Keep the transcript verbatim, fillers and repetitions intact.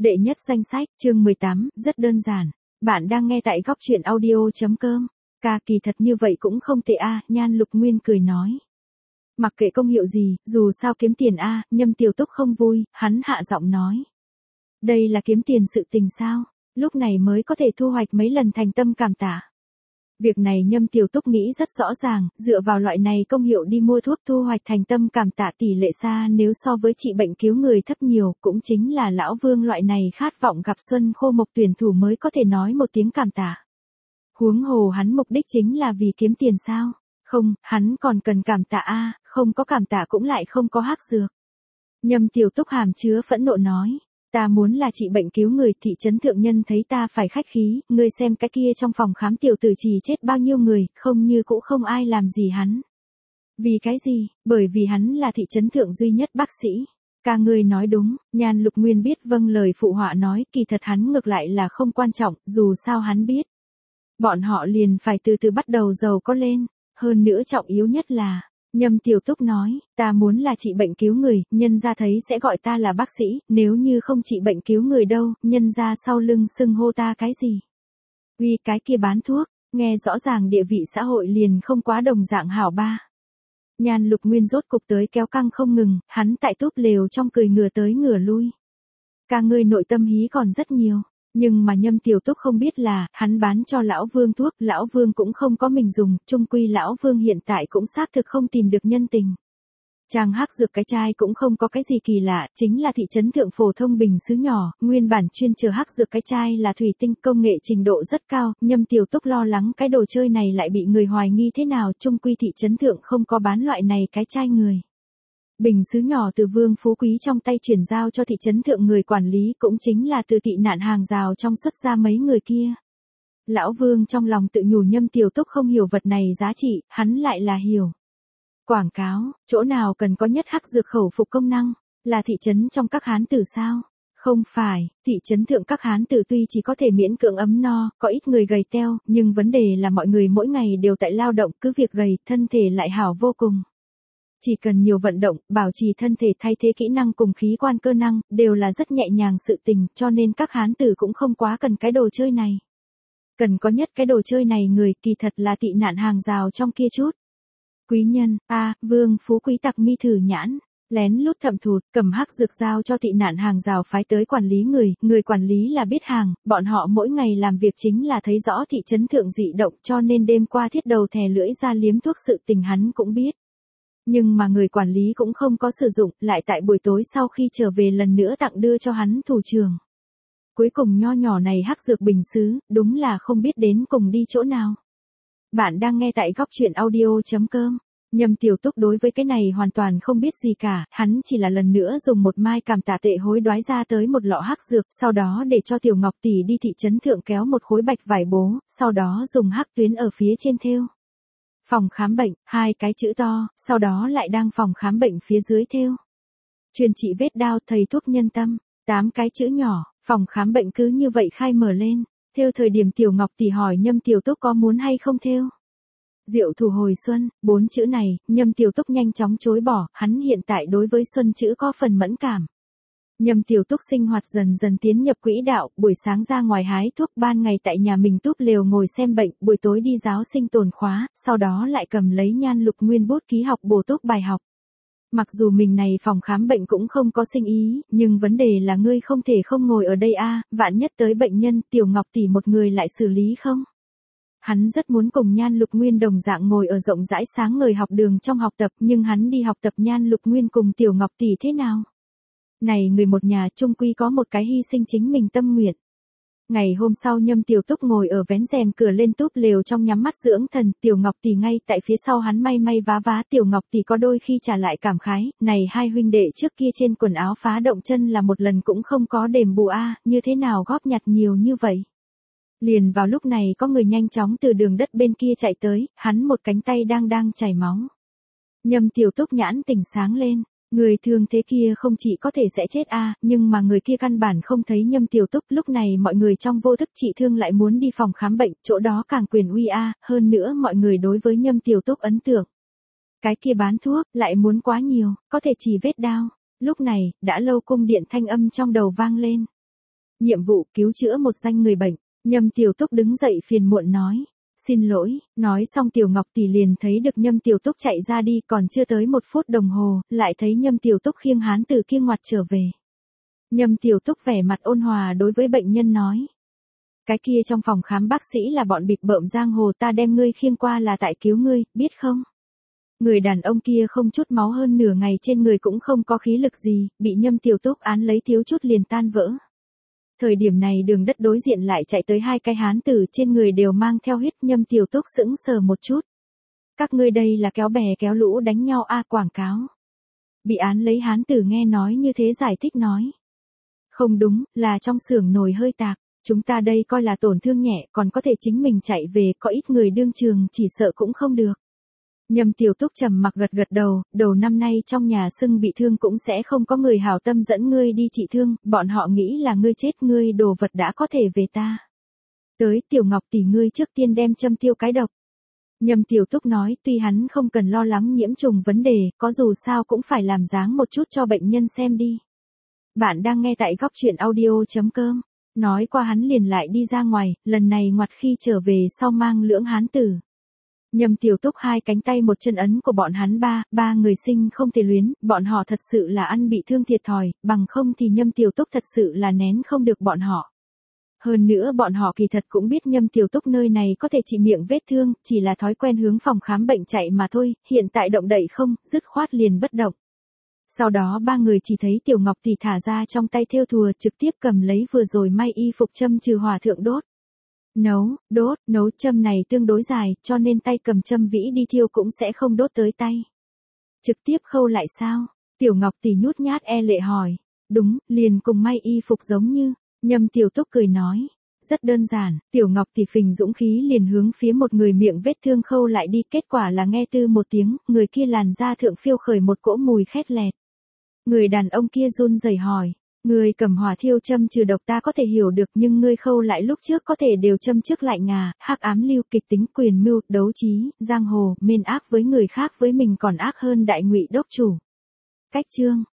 Đệ nhất danh sách, chương mười tám, rất đơn giản. Bạn đang nghe tại góc truyện audio.com. Ca kỳ thật như vậy cũng không tệ a, Nhan Lục Nguyên cười nói. Mặc kệ công hiệu gì, dù sao kiếm tiền a, Nhâm Tiểu Túc không vui, hắn hạ giọng nói. Đây là kiếm tiền sự tình sao, lúc này mới có thể thu hoạch mấy lần thành tâm cảm tạ. Việc này Nhâm Tiểu Túc nghĩ rất rõ ràng, dựa vào loại này công hiệu đi mua thuốc thu hoạch thành tâm cảm tạ tỷ lệ xa nếu so với trị bệnh cứu người thấp nhiều, cũng chính là lão Vương loại này khát vọng gặp xuân khô mộc tuyển thủ mới có thể nói một tiếng cảm tạ. Huống hồ hắn mục đích chính là vì kiếm tiền sao? Không, hắn còn cần cảm tạ a, không có cảm tạ cũng lại không có hắc dược. Nhâm Tiểu Túc hàm chứa phẫn nộ nói. Ta muốn là trị bệnh cứu người, thị trấn thượng nhân thấy ta phải khách khí, ngươi xem cái kia trong phòng khám tiểu tử chỉ chết bao nhiêu người, không như cũng không ai làm gì hắn. Vì cái gì? Bởi vì hắn là thị trấn thượng duy nhất bác sĩ. Ca ngươi nói đúng, Nhan Lục Nguyên biết vâng lời phụ họa nói, kỳ thật hắn ngược lại là không quan trọng, dù sao hắn biết. Bọn họ liền phải từ từ bắt đầu giàu có lên, hơn nữa trọng yếu nhất là. Nhâm Tiểu Túc nói, ta muốn là trị bệnh cứu người, nhân gia thấy sẽ gọi ta là bác sĩ, nếu như không trị bệnh cứu người đâu, nhân gia sau lưng xưng hô ta cái gì? Uy cái kia bán thuốc, nghe rõ ràng địa vị xã hội liền không quá đồng dạng hảo ba. Nhan Lục Nguyên rốt cục tới kéo căng không ngừng, hắn tại túp lều trong cười ngửa tới ngửa lui. Ca ngươi nội tâm hí còn rất nhiều. Nhưng mà Nhâm Tiểu Túc không biết là, hắn bán cho lão Vương thuốc, lão Vương cũng không có mình dùng, chung quy lão Vương hiện tại cũng xác thực không tìm được nhân tình. Trang hắc dược cái chai cũng không có cái gì kỳ lạ, chính là thị trấn thượng phổ thông bình sứ nhỏ, nguyên bản chuyên chờ hắc dược cái chai là thủy tinh, công nghệ trình độ rất cao, Nhâm Tiểu Túc lo lắng cái đồ chơi này lại bị người hoài nghi thế nào, chung quy thị trấn thượng không có bán loại này cái chai người. Bình sứ nhỏ từ Vương Phú Quý trong tay chuyển giao cho thị trấn thượng người quản lý cũng chính là từ tị nạn hàng rào trong xuất ra mấy người kia. Lão Vương trong lòng tự nhủ Nhâm Tiểu Túc không hiểu vật này giá trị, hắn lại là hiểu. Quảng cáo, chỗ nào cần có nhất hắc dược khẩu phục công năng, là thị trấn trong các hán tử sao? Không phải, thị trấn thượng các hán tử tuy chỉ có thể miễn cưỡng ấm no, có ít người gầy teo, nhưng vấn đề là mọi người mỗi ngày đều tại lao động, cứ việc gầy, thân thể lại hảo vô cùng. Chỉ cần nhiều vận động, bảo trì thân thể thay thế kỹ năng cùng khí quan cơ năng, đều là rất nhẹ nhàng sự tình, cho nên các hán tử cũng không quá cần cái đồ chơi này. Cần có nhất cái đồ chơi này người kỳ thật là tị nạn hàng rào trong kia chút. Quý nhân, a Vương Phú Quý tặc mi thử nhãn, lén lút thẩm thụt, cầm hắc dược giao cho tị nạn hàng rào phái tới quản lý người, người quản lý là biết hàng, bọn họ mỗi ngày làm việc chính là thấy rõ thị trấn thượng dị động cho nên đêm qua thiết đầu thè lưỡi ra liếm thuốc sự tình hắn cũng biết. Nhưng mà người quản lý cũng không có sử dụng, lại tại buổi tối sau khi trở về lần nữa tặng đưa cho hắn thủ trưởng. Cuối cùng nho nhỏ này hắc dược bình sứ, đúng là không biết đến cùng đi chỗ nào. Bạn đang nghe tại góc truyện audio.com. Nhâm Tiểu Túc đối với cái này hoàn toàn không biết gì cả, hắn chỉ là lần nữa dùng một mai cảm tạ tệ hối đoái ra tới một lọ hắc dược, sau đó để cho Tiểu Ngọc tỷ đi thị trấn thượng kéo một khối bạch vải bố, sau đó dùng hắc tuyến ở phía trên thêu. Phòng khám bệnh, hai cái chữ to, sau đó lại đang phòng khám bệnh phía dưới thêu. Truyền trị vết đao thầy thuốc nhân tâm, tám cái chữ nhỏ, phòng khám bệnh cứ như vậy khai mở lên, thêu thời điểm Tiểu Ngọc tỷ hỏi Nhâm Tiểu Túc có muốn hay không thêu. Diệu thủ hồi xuân, bốn chữ này, Nhâm Tiểu Túc nhanh chóng chối bỏ, hắn hiện tại đối với xuân chữ có phần mẫn cảm. Nhâm Tiểu Túc sinh hoạt dần dần tiến nhập quỹ đạo, buổi sáng ra ngoài hái thuốc, ban ngày tại nhà mình túp lều ngồi xem bệnh, buổi tối đi giáo sinh tồn khóa, sau đó lại cầm lấy Nhan Lục Nguyên bút ký học bổ túc bài học. Mặc dù mình này phòng khám bệnh cũng không có sinh ý, nhưng vấn đề là ngươi không thể không ngồi ở đây a, vạn nhất tới bệnh nhân, Tiểu Ngọc tỷ một người lại xử lý không? Hắn rất muốn cùng Nhan Lục Nguyên đồng dạng ngồi ở rộng rãi sáng ngời học đường trong học tập, nhưng hắn đi học tập Nhan Lục Nguyên cùng Tiểu Ngọc tỷ thế nào? Này người một nhà chung quy có một cái hy sinh chính mình tâm nguyện. Ngày hôm sau Nhâm Tiểu Túc ngồi ở vén rèm cửa lên túp lều trong nhắm mắt dưỡng thần, Tiểu Ngọc tỷ ngay tại phía sau hắn may may vá vá, Tiểu Ngọc tỷ có đôi khi trả lại cảm khái, này hai huynh đệ trước kia trên quần áo phá động chân là một lần cũng không có đền bù a, như thế nào góp nhặt nhiều như vậy. Liền vào lúc này có người nhanh chóng từ đường đất bên kia chạy tới, hắn một cánh tay đang đang chảy máu. Nhâm Tiểu Túc nhãn tỉnh sáng lên. Người thường thế kia không chỉ có thể sẽ chết a, nhưng mà người kia căn bản không thấy Nhâm Tiểu Túc, lúc này mọi người trong vô thức trị thương lại muốn đi phòng khám bệnh, chỗ đó càng quyền uy a, hơn nữa mọi người đối với Nhâm Tiểu Túc ấn tượng. Cái kia bán thuốc, lại muốn quá nhiều, có thể chỉ vết đao. Lúc này, đã lâu cung điện thanh âm trong đầu vang lên. Nhiệm vụ cứu chữa một danh người bệnh. Nhâm Tiểu Túc đứng dậy phiền muộn nói. Xin lỗi, nói xong Tiểu Ngọc tỷ liền thấy được Nhâm Tiểu Túc chạy ra đi, còn chưa tới một phút đồng hồ, lại thấy Nhâm Tiểu Túc khiêng hán tử kia ngoặt trở về. Nhâm Tiểu Túc vẻ mặt ôn hòa đối với bệnh nhân nói. Cái kia trong phòng khám bác sĩ là bọn bịp bợm giang hồ, ta đem ngươi khiêng qua là tại cứu ngươi, biết không? Người đàn ông kia không chút máu, hơn nửa ngày trên người cũng không có khí lực gì, bị Nhâm Tiểu Túc án lấy thiếu chút liền tan vỡ. Thời điểm này đường đất đối diện lại chạy tới hai cái hán tử, trên người đều mang theo huyết. Nhâm Tiểu Túc sững sờ một chút. Các ngươi đây là kéo bè kéo lũ đánh nhau a, quảng cáo. Bị án lấy hán tử nghe nói như thế giải thích nói. Không đúng, là trong xưởng nồi hơi tạc. Chúng ta đây coi là tổn thương nhẹ, còn có thể chính mình chạy về, có ít người đương trường chỉ sợ cũng không được. Nhâm Tiểu Túc trầm mặc gật gật đầu, đầu năm nay trong nhà sưng bị thương cũng sẽ không có người hảo tâm dẫn ngươi đi trị thương, bọn họ nghĩ là ngươi chết, ngươi đồ vật đã có thể về ta. Tới Tiểu Ngọc tỷ, ngươi trước tiên đem châm tiêu cái độc. Nhâm Tiểu Túc nói, tuy hắn không cần lo lắng nhiễm trùng vấn đề, có dù sao cũng phải làm dáng một chút cho bệnh nhân xem đi. Bạn đang nghe tại góc truyện audio.com. Nói qua hắn liền lại đi ra ngoài, lần này ngoặt khi trở về sau mang lưỡng hán tử. Nhâm Tiểu Túc hai cánh tay một chân ấn của bọn hắn ba, ba người sinh không thể luyến, bọn họ thật sự là ăn bị thương thiệt thòi, bằng không thì Nhâm Tiểu Túc thật sự là nén không được bọn họ. Hơn nữa bọn họ kỳ thật cũng biết Nhâm Tiểu Túc nơi này có thể trị miệng vết thương, chỉ là thói quen hướng phòng khám bệnh chạy mà thôi, hiện tại động đậy không, dứt khoát liền bất động. Sau đó ba người chỉ thấy Tiểu Ngọc tỷ thả ra trong tay thêu thùa, trực tiếp cầm lấy vừa rồi may y phục châm trừ hòa thượng đốt. Nấu, đốt, nấu châm này tương đối dài, cho nên tay cầm châm vĩ đi thiêu cũng sẽ không đốt tới tay. Trực tiếp khâu lại sao? Tiểu Ngọc tỷ nhút nhát e lệ hỏi. Đúng, liền cùng may y phục giống như. Nhâm Tiểu Túc cười nói. Rất đơn giản, Tiểu Ngọc tỷ phình dũng khí liền hướng phía một người miệng vết thương khâu lại đi, kết quả là nghe tư một tiếng, người kia làn da thượng phiêu khởi một cỗ mùi khét lẹt. Người đàn ông kia run rẩy hỏi. Ngươi cầm hỏa thiêu châm trừ độc ta có thể hiểu được, nhưng ngươi khâu lại lúc trước có thể đều châm trước lại ngà, hắc ám lưu, kịch tính, quyền mưu, đấu trí, giang hồ, mên ác với người khác với mình còn ác hơn đại ngụy đốc chủ. Cách chương